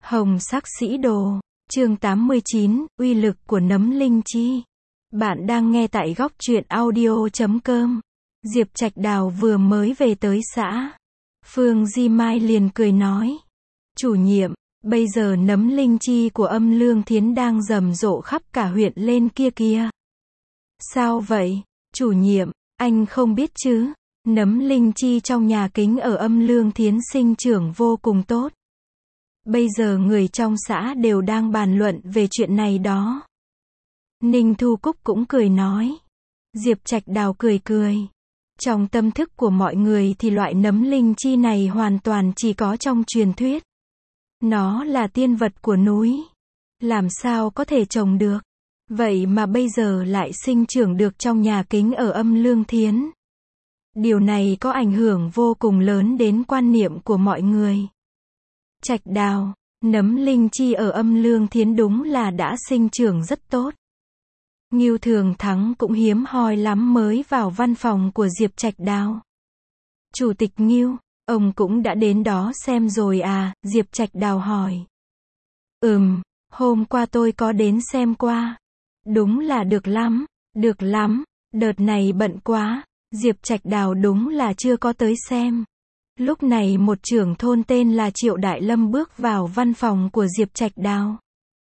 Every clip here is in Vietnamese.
Hồng sắc sĩ đồ, chương 89, uy lực của nấm linh chi. Bạn đang nghe tại góc truyện audio.com. Diệp Trạch Đào vừa mới về tới xã. Phương Di Mai liền cười nói. Chủ nhiệm, bây giờ nấm linh chi của Âm Lương Thiến đang rầm rộ khắp cả huyện lên kia kìa. Sao vậy, chủ nhiệm, anh không biết chứ? Nấm linh chi trong nhà kính ở Âm Lương Thiến sinh trưởng vô cùng tốt. Bây giờ người trong xã đều đang bàn luận về chuyện này đó. Ninh Thu Cúc cũng cười nói. Diệp Trạch Đào cười cười. Trong tâm thức của mọi người thì loại nấm linh chi này hoàn toàn chỉ có trong truyền thuyết. Nó là tiên vật của núi. Làm sao có thể trồng được? Vậy mà bây giờ lại sinh trưởng được trong nhà kính ở Âm Lương Thiến. Điều này có ảnh hưởng vô cùng lớn đến quan niệm của mọi người. Trạch Đào, nấm linh chi ở Âm Lương Thiến đúng là đã sinh trưởng rất tốt. Ngưu Thường Thắng cũng hiếm hoi lắm mới vào văn phòng của Diệp Trạch Đào. Chủ tịch Ngưu, ông cũng đã đến đó xem rồi à? Diệp Trạch Đào hỏi. Hôm qua tôi có đến xem qua. Đúng là được lắm, đợt này bận quá, Diệp Trạch Đào đúng là chưa có tới xem. Lúc này một trưởng thôn tên là Triệu Đại Lâm bước vào văn phòng của Diệp Trạch Đào.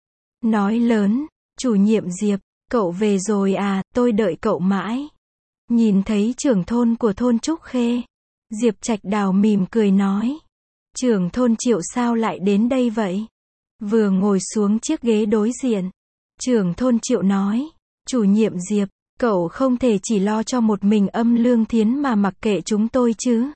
Nói lớn, chủ nhiệm Diệp, cậu về rồi à, tôi đợi cậu mãi. Nhìn thấy trưởng thôn của thôn Trúc Khê, Diệp Trạch Đào mỉm cười nói. Trưởng thôn Triệu sao lại đến đây vậy? Vừa ngồi xuống chiếc ghế đối diện, trưởng thôn Triệu nói, chủ nhiệm Diệp, cậu không thể chỉ lo cho một mình Âm Lương Thiến mà mặc kệ chúng tôi chứ.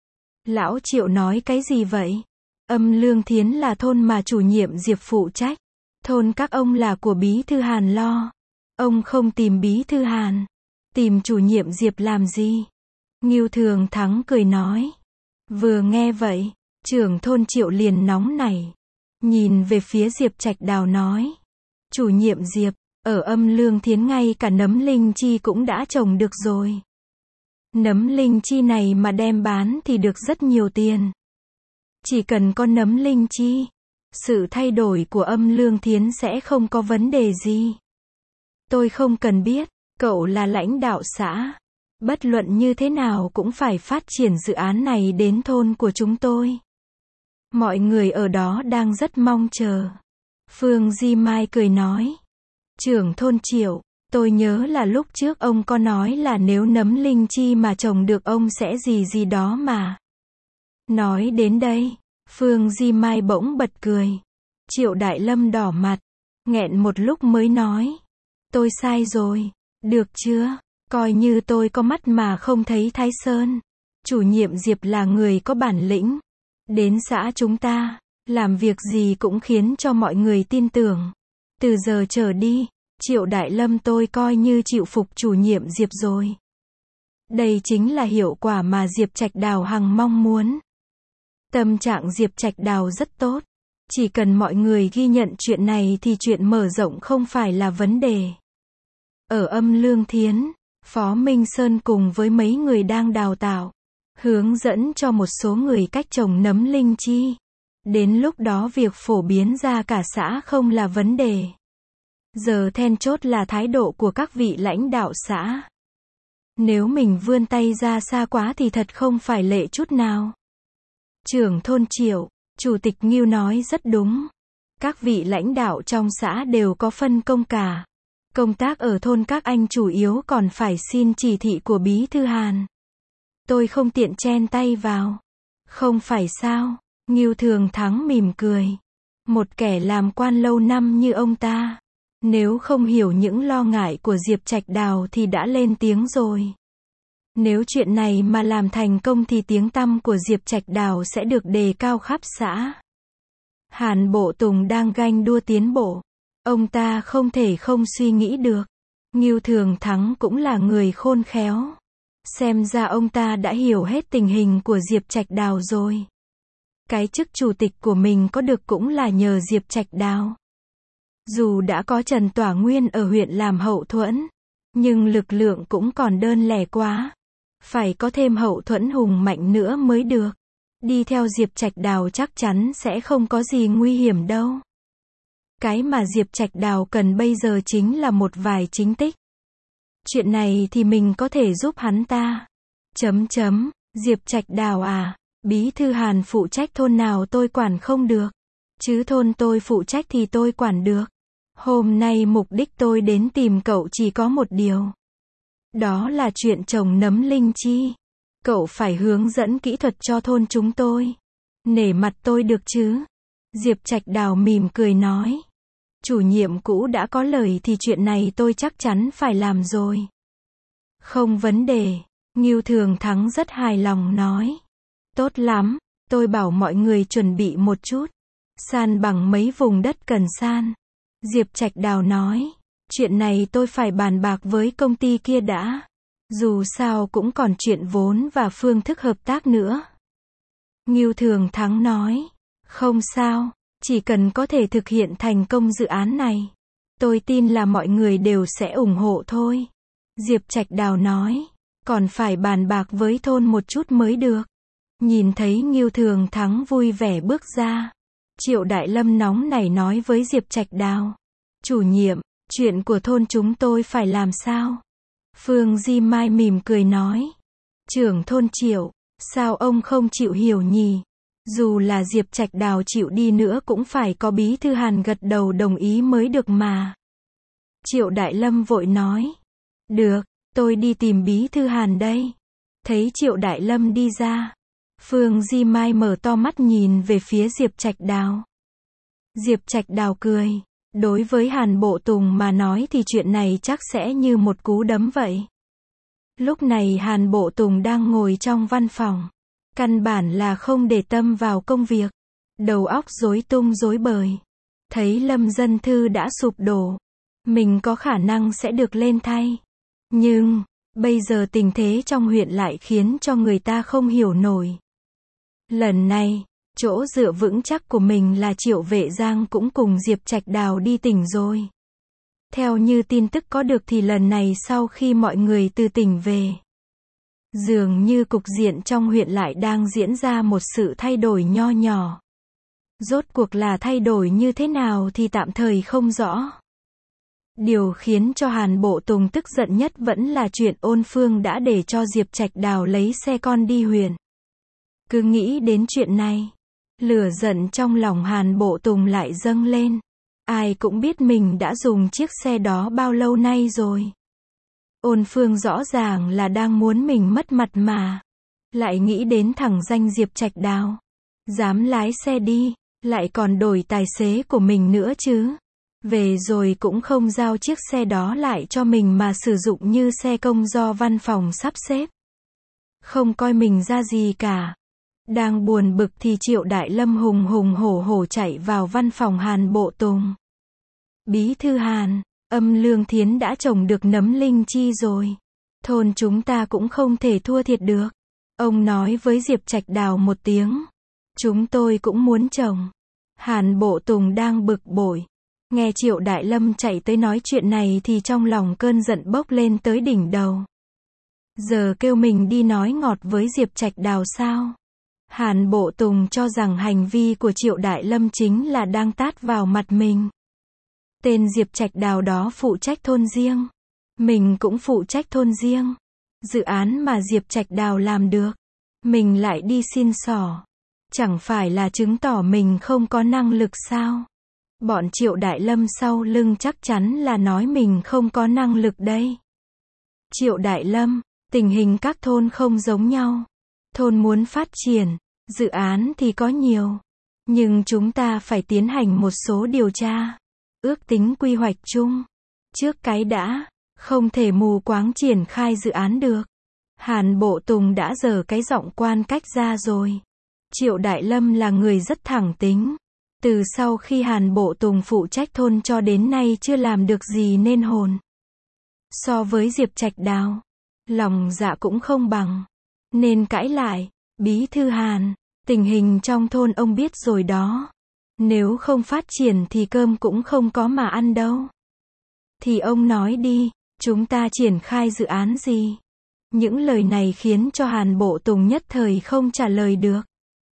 Lão Triệu nói cái gì vậy? Âm Lương Thiến là thôn mà chủ nhiệm Diệp phụ trách. Thôn các ông là của Bí Thư Hàn lo. Ông không tìm Bí Thư Hàn, tìm chủ nhiệm Diệp làm gì? Ngưu Thường Thắng cười nói. Vừa nghe vậy, trưởng thôn Triệu liền nóng nảy. Nhìn về phía Diệp Trạch Đào nói. Chủ nhiệm Diệp, ở Âm Lương Thiến ngay cả nấm linh chi cũng đã trồng được rồi. Nấm linh chi này mà đem bán thì được rất nhiều tiền. Chỉ cần có nấm linh chi, sự thay đổi của Âm Lương Thiến sẽ không có vấn đề gì. Tôi không cần biết, cậu là lãnh đạo xã. Bất luận như thế nào cũng phải phát triển dự án này đến thôn của chúng tôi. Mọi người ở đó đang rất mong chờ. Phương Di Mai cười nói. Trưởng thôn Triệu, tôi nhớ là lúc trước ông có nói là nếu nấm linh chi mà trồng được ông sẽ gì đó mà. Nói đến đây, Phương Di Mai bỗng bật cười. Triệu Đại Lâm đỏ mặt, nghẹn một lúc mới nói. Tôi sai rồi, được chưa? Coi như tôi có mắt mà không thấy Thái Sơn. Chủ nhiệm Diệp là người có bản lĩnh. Đến xã chúng ta, làm việc gì cũng khiến cho mọi người tin tưởng. Từ giờ trở đi, Triệu Đại Lâm tôi coi như chịu phục chủ nhiệm Diệp rồi. Đây chính là hiệu quả mà Diệp Trạch Đào hằng mong muốn. Tâm trạng Diệp Trạch Đào rất tốt. Chỉ cần mọi người ghi nhận chuyện này thì chuyện mở rộng không phải là vấn đề. Ở Âm Lương Thiến, Phó Minh Sơn cùng với mấy người đang đào tạo, hướng dẫn cho một số người cách trồng nấm linh chi. Đến lúc đó việc phổ biến ra cả xã không là vấn đề. Giờ then chốt là thái độ của các vị lãnh đạo xã. Nếu mình vươn tay ra xa quá thì thật không phải lệ chút nào. Trưởng thôn Triệu, Chủ tịch Ngưu nói rất đúng. Các vị lãnh đạo trong xã đều có phân công cả. Công tác ở thôn các anh chủ yếu còn phải xin chỉ thị của Bí Thư Hàn. Tôi không tiện chen tay vào. Không phải sao? Ngưu Thường Thắng mỉm cười. Một kẻ làm quan lâu năm như ông ta, nếu không hiểu những lo ngại của Diệp Trạch Đào thì đã lên tiếng rồi. Nếu chuyện này mà làm thành công thì tiếng tăm của Diệp Trạch Đào sẽ được đề cao khắp xã. Hàn Bộ Tùng đang ganh đua tiến bộ. Ông ta không thể không suy nghĩ được. Ngưu Thường Thắng cũng là người khôn khéo. Xem ra ông ta đã hiểu hết tình hình của Diệp Trạch Đào rồi. Cái chức chủ tịch của mình có được cũng là nhờ Diệp Trạch Đào. Dù đã có Trần Tỏa Nguyên ở huyện làm hậu thuẫn, nhưng lực lượng cũng còn đơn lẻ quá. Phải có thêm hậu thuẫn hùng mạnh nữa mới được. Đi theo Diệp Trạch Đào chắc chắn sẽ không có gì nguy hiểm đâu. Cái mà Diệp Trạch Đào cần bây giờ chính là một vài chính tích. Chuyện này thì mình có thể giúp hắn ta. Diệp Trạch Đào à, bí thư Hàn phụ trách thôn nào tôi quản không được. Chứ thôn tôi phụ trách thì tôi quản được. Hôm nay mục đích tôi đến tìm cậu chỉ có một điều. Đó là chuyện trồng nấm linh chi. Cậu phải hướng dẫn kỹ thuật cho thôn chúng tôi. Nể mặt tôi được chứ? Diệp Trạch Đào mỉm cười nói. Chủ nhiệm cũ đã có lời thì chuyện này tôi chắc chắn phải làm rồi. Không vấn đề. Ngưu Thường Thắng rất hài lòng nói. Tốt lắm, tôi bảo mọi người chuẩn bị một chút. San bằng mấy vùng đất cần san. Diệp Trạch Đào nói. Chuyện này tôi phải bàn bạc với công ty kia đã. Dù sao cũng còn chuyện vốn và phương thức hợp tác nữa. Ngưu Thường Thắng nói. Không sao, chỉ cần có thể thực hiện thành công dự án này. Tôi tin là mọi người đều sẽ ủng hộ thôi. Diệp Trạch Đào nói. Còn phải bàn bạc với thôn một chút mới được. Nhìn thấy Ngưu Thường Thắng vui vẻ bước ra. Triệu Đại Lâm nóng nảy nói với Diệp Trạch Đào. Chủ nhiệm, chuyện của thôn chúng tôi phải làm sao? Phương Di Mai mỉm cười nói. Trưởng thôn Triệu, sao ông không chịu hiểu nhỉ? Dù là Diệp Trạch Đào chịu đi nữa cũng phải có bí thư Hàn gật đầu đồng ý mới được mà. Triệu Đại Lâm vội nói. Được, tôi đi tìm bí thư Hàn đây. Thấy Triệu Đại Lâm đi ra. Phương Di Mai mở to mắt nhìn về phía Diệp Trạch Đào. Diệp Trạch Đào cười. Đối với Hàn Bộ Tùng mà nói thì chuyện này chắc sẽ như một cú đấm vậy. Lúc này Hàn Bộ Tùng đang ngồi trong văn phòng. Căn bản là không để tâm vào công việc. Đầu óc rối tung rối bời. Thấy Lâm Dân Thư đã sụp đổ. Mình có khả năng sẽ được lên thay. Nhưng, bây giờ tình thế trong huyện lại khiến cho người ta không hiểu nổi. Lần này, chỗ dựa vững chắc của mình là Triệu Vệ Giang cũng cùng Diệp Trạch Đào đi tỉnh rồi. Theo như tin tức có được thì lần này sau khi mọi người từ tỉnh về, dường như cục diện trong huyện lại đang diễn ra một sự thay đổi nho nhỏ. Rốt cuộc là thay đổi như thế nào thì tạm thời không rõ. Điều khiến cho Hàn Bộ Tùng tức giận nhất vẫn là chuyện Ôn Phương đã để cho Diệp Trạch Đào lấy xe con đi huyện. Cứ nghĩ đến chuyện này, lửa giận trong lòng Hàn Bộ Tùng lại dâng lên. Ai cũng biết mình đã dùng chiếc xe đó bao lâu nay rồi. Ôn Phương rõ ràng là đang muốn mình mất mặt mà. Lại nghĩ đến thằng danh Diệp Trạch Đào. Dám lái xe đi, lại còn đổi tài xế của mình nữa chứ. Về rồi cũng không giao chiếc xe đó lại cho mình mà sử dụng như xe công do văn phòng sắp xếp. Không coi mình ra gì cả. Đang buồn bực thì Triệu Đại Lâm hùng hùng hổ hổ chạy vào văn phòng Hàn Bộ Tùng. Bí thư Hàn, Âm Lương Thiến đã trồng được nấm linh chi rồi. Thôn chúng ta cũng không thể thua thiệt được. Ông nói với Diệp Trạch Đào một tiếng. Chúng tôi cũng muốn trồng. Hàn Bộ Tùng đang bực bội. Nghe Triệu Đại Lâm chạy tới nói chuyện này thì trong lòng cơn giận bốc lên tới đỉnh đầu. Giờ kêu mình đi nói ngọt với Diệp Trạch Đào sao? Hàn Bộ Tùng cho rằng hành vi của Triệu Đại Lâm chính là đang tát vào mặt mình. Tên Diệp Trạch Đào đó phụ trách thôn riêng. Mình cũng phụ trách thôn riêng. Dự án mà Diệp Trạch Đào làm được, mình lại đi xin xỏ. Chẳng phải là chứng tỏ mình không có năng lực sao? Bọn Triệu Đại Lâm sau lưng chắc chắn là nói mình không có năng lực đây. Triệu Đại Lâm, tình hình các thôn không giống nhau. Thôn muốn phát triển, dự án thì có nhiều. Nhưng chúng ta phải tiến hành một số điều tra. Ước tính quy hoạch chung. Trước cái đã, không thể mù quáng triển khai dự án được. Hàn Bộ Tùng đã giở cái giọng quan cách ra rồi. Triệu Đại Lâm là người rất thẳng tính. Từ sau khi Hàn Bộ Tùng phụ trách thôn cho đến nay chưa làm được gì nên hồn. So với Diệp Trạch Đào, lòng dạ cũng không bằng. Nên cãi lại, Bí thư Hàn, tình hình trong thôn ông biết rồi đó. Nếu không phát triển thì cơm cũng không có mà ăn đâu. Thì ông nói đi, chúng ta triển khai dự án gì? Những lời này khiến cho Hàn Bộ Tùng nhất thời không trả lời được.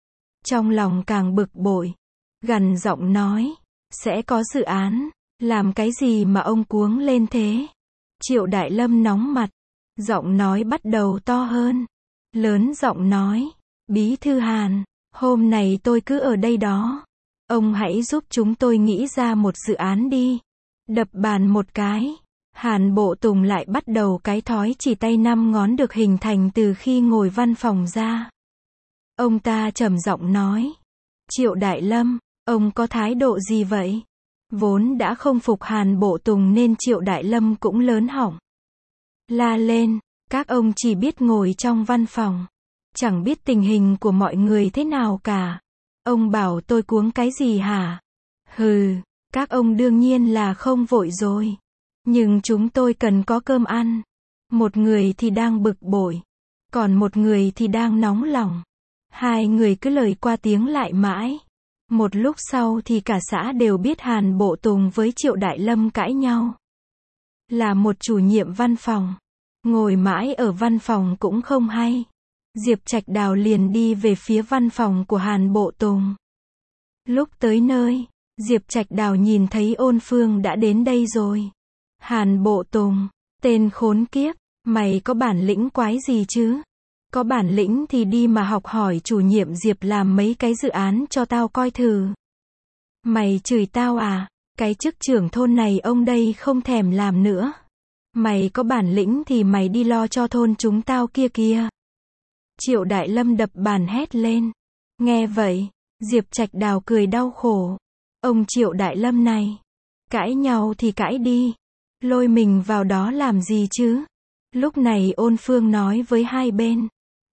Trong lòng càng bực bội, gằn giọng nói, sẽ có dự án, làm cái gì mà ông cuống lên thế? Triệu Đại Lâm nóng mặt, giọng nói bắt đầu to hơn, lớn giọng nói, Bí thư Hàn, hôm này tôi cứ ở đây đó, ông hãy giúp chúng tôi nghĩ ra một dự án đi. Đập bàn một cái, Hàn Bộ Tùng lại bắt đầu cái thói chỉ tay 5 ngón được hình thành từ khi ngồi văn phòng ra. Ông ta trầm giọng nói, Triệu Đại Lâm, ông có thái độ gì vậy? Vốn đã không phục Hàn Bộ Tùng nên Triệu Đại Lâm cũng lớn họng. La lên, các ông chỉ biết ngồi trong văn phòng, chẳng biết tình hình của mọi người thế nào cả. Ông bảo tôi cuống cái gì hả? Hừ, các ông đương nhiên là không vội rồi. Nhưng chúng tôi cần có cơm ăn. Một người thì đang bực bội, còn một người thì đang nóng lòng. Hai người cứ lời qua tiếng lại mãi. Một lúc sau thì cả xã đều biết Hàn Bộ Tùng với Triệu Đại Lâm cãi nhau. Là một chủ nhiệm văn phòng, ngồi mãi ở văn phòng cũng không hay. Diệp Trạch Đào liền đi về phía văn phòng của Hàn Bộ Tùng. Lúc tới nơi, Diệp Trạch Đào nhìn thấy Ôn Phương đã đến đây rồi. Hàn Bộ Tùng, tên khốn kiếp, mày có bản lĩnh quái gì chứ? Có bản lĩnh thì đi mà học hỏi chủ nhiệm Diệp làm mấy cái dự án cho tao coi thử. Mày chửi tao à? Cái chức trưởng thôn này ông đây không thèm làm nữa. Mày có bản lĩnh thì mày đi lo cho thôn chúng tao kia kìa. Triệu Đại Lâm đập bàn hét lên. Nghe vậy, Diệp Trạch Đào cười đau khổ. Ông Triệu Đại Lâm này, cãi nhau thì cãi đi, lôi mình vào đó làm gì chứ? Lúc này Ôn Phương nói với hai bên.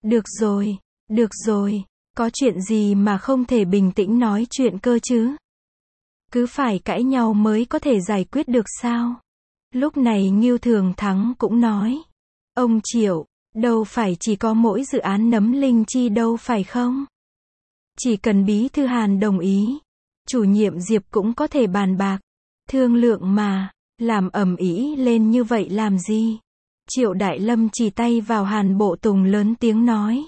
Được rồi, có chuyện gì mà không thể bình tĩnh nói chuyện cơ chứ? Cứ phải cãi nhau mới có thể giải quyết được sao? Lúc này Ngưu Thường Thắng cũng nói. Ông Triệu, đâu phải chỉ có mỗi dự án nấm linh chi đâu phải không? Chỉ cần Bí thư Hàn đồng ý, chủ nhiệm Diệp cũng có thể bàn bạc, thương lượng mà, làm ầm ĩ lên như vậy làm gì? Triệu Đại Lâm chỉ tay vào Hàn Bộ Tùng lớn tiếng nói.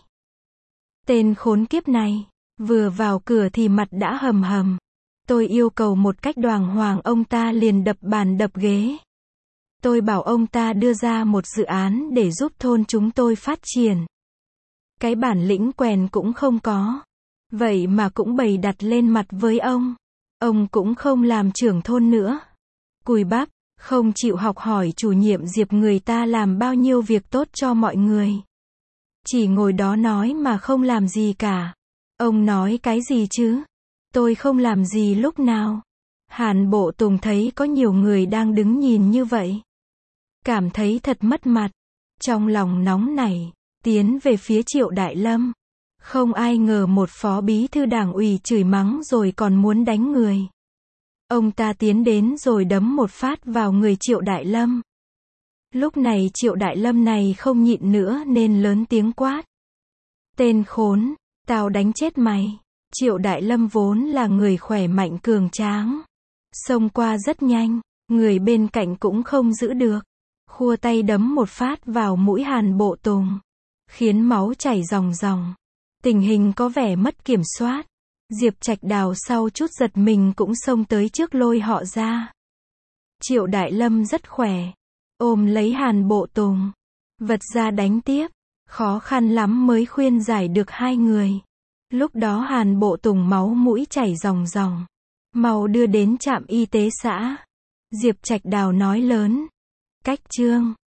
Tên khốn kiếp này, vừa vào cửa thì mặt đã hầm hầm. Tôi yêu cầu một cách đoàng hoàng, ông ta liền đập bàn đập ghế. Tôi bảo ông ta đưa ra một dự án để giúp thôn chúng tôi phát triển. Cái bản lĩnh quèn cũng không có. Vậy mà cũng bày đặt lên mặt với ông. Ông cũng không làm trưởng thôn nữa. Cùi bắp, không chịu học hỏi chủ nhiệm Diệp người ta làm bao nhiêu việc tốt cho mọi người. Chỉ ngồi đó nói mà không làm gì cả. Ông nói cái gì chứ? Tôi không làm gì lúc nào. Hàn Bộ Tùng thấy có nhiều người đang đứng nhìn như vậy, cảm thấy thật mất mặt. Trong lòng nóng nảy, tiến về phía Triệu Đại Lâm. Không ai ngờ một phó bí thư đảng ủy chửi mắng rồi còn muốn đánh người. Ông ta tiến đến rồi đấm một phát vào người Triệu Đại Lâm. Lúc này Triệu Đại Lâm này không nhịn nữa nên lớn tiếng quát. Tên khốn, tao đánh chết mày. Triệu Đại Lâm vốn là người khỏe mạnh cường tráng. Xông qua rất nhanh, người bên cạnh cũng không giữ được. Khua tay đấm một phát vào mũi Hàn Bộ Tùng, khiến máu chảy ròng ròng. Tình hình có vẻ mất kiểm soát. Diệp Trạch Đào sau chút giật mình cũng xông tới trước lôi họ ra. Triệu Đại Lâm rất khỏe, ôm lấy Hàn Bộ Tùng, vật ra đánh tiếp. Khó khăn lắm mới khuyên giải được hai người. Lúc đó Hàn Bộ Tùng máu mũi chảy ròng ròng. Mau đưa đến trạm y tế xã. Diệp Trạch Đào nói lớn. Cách chương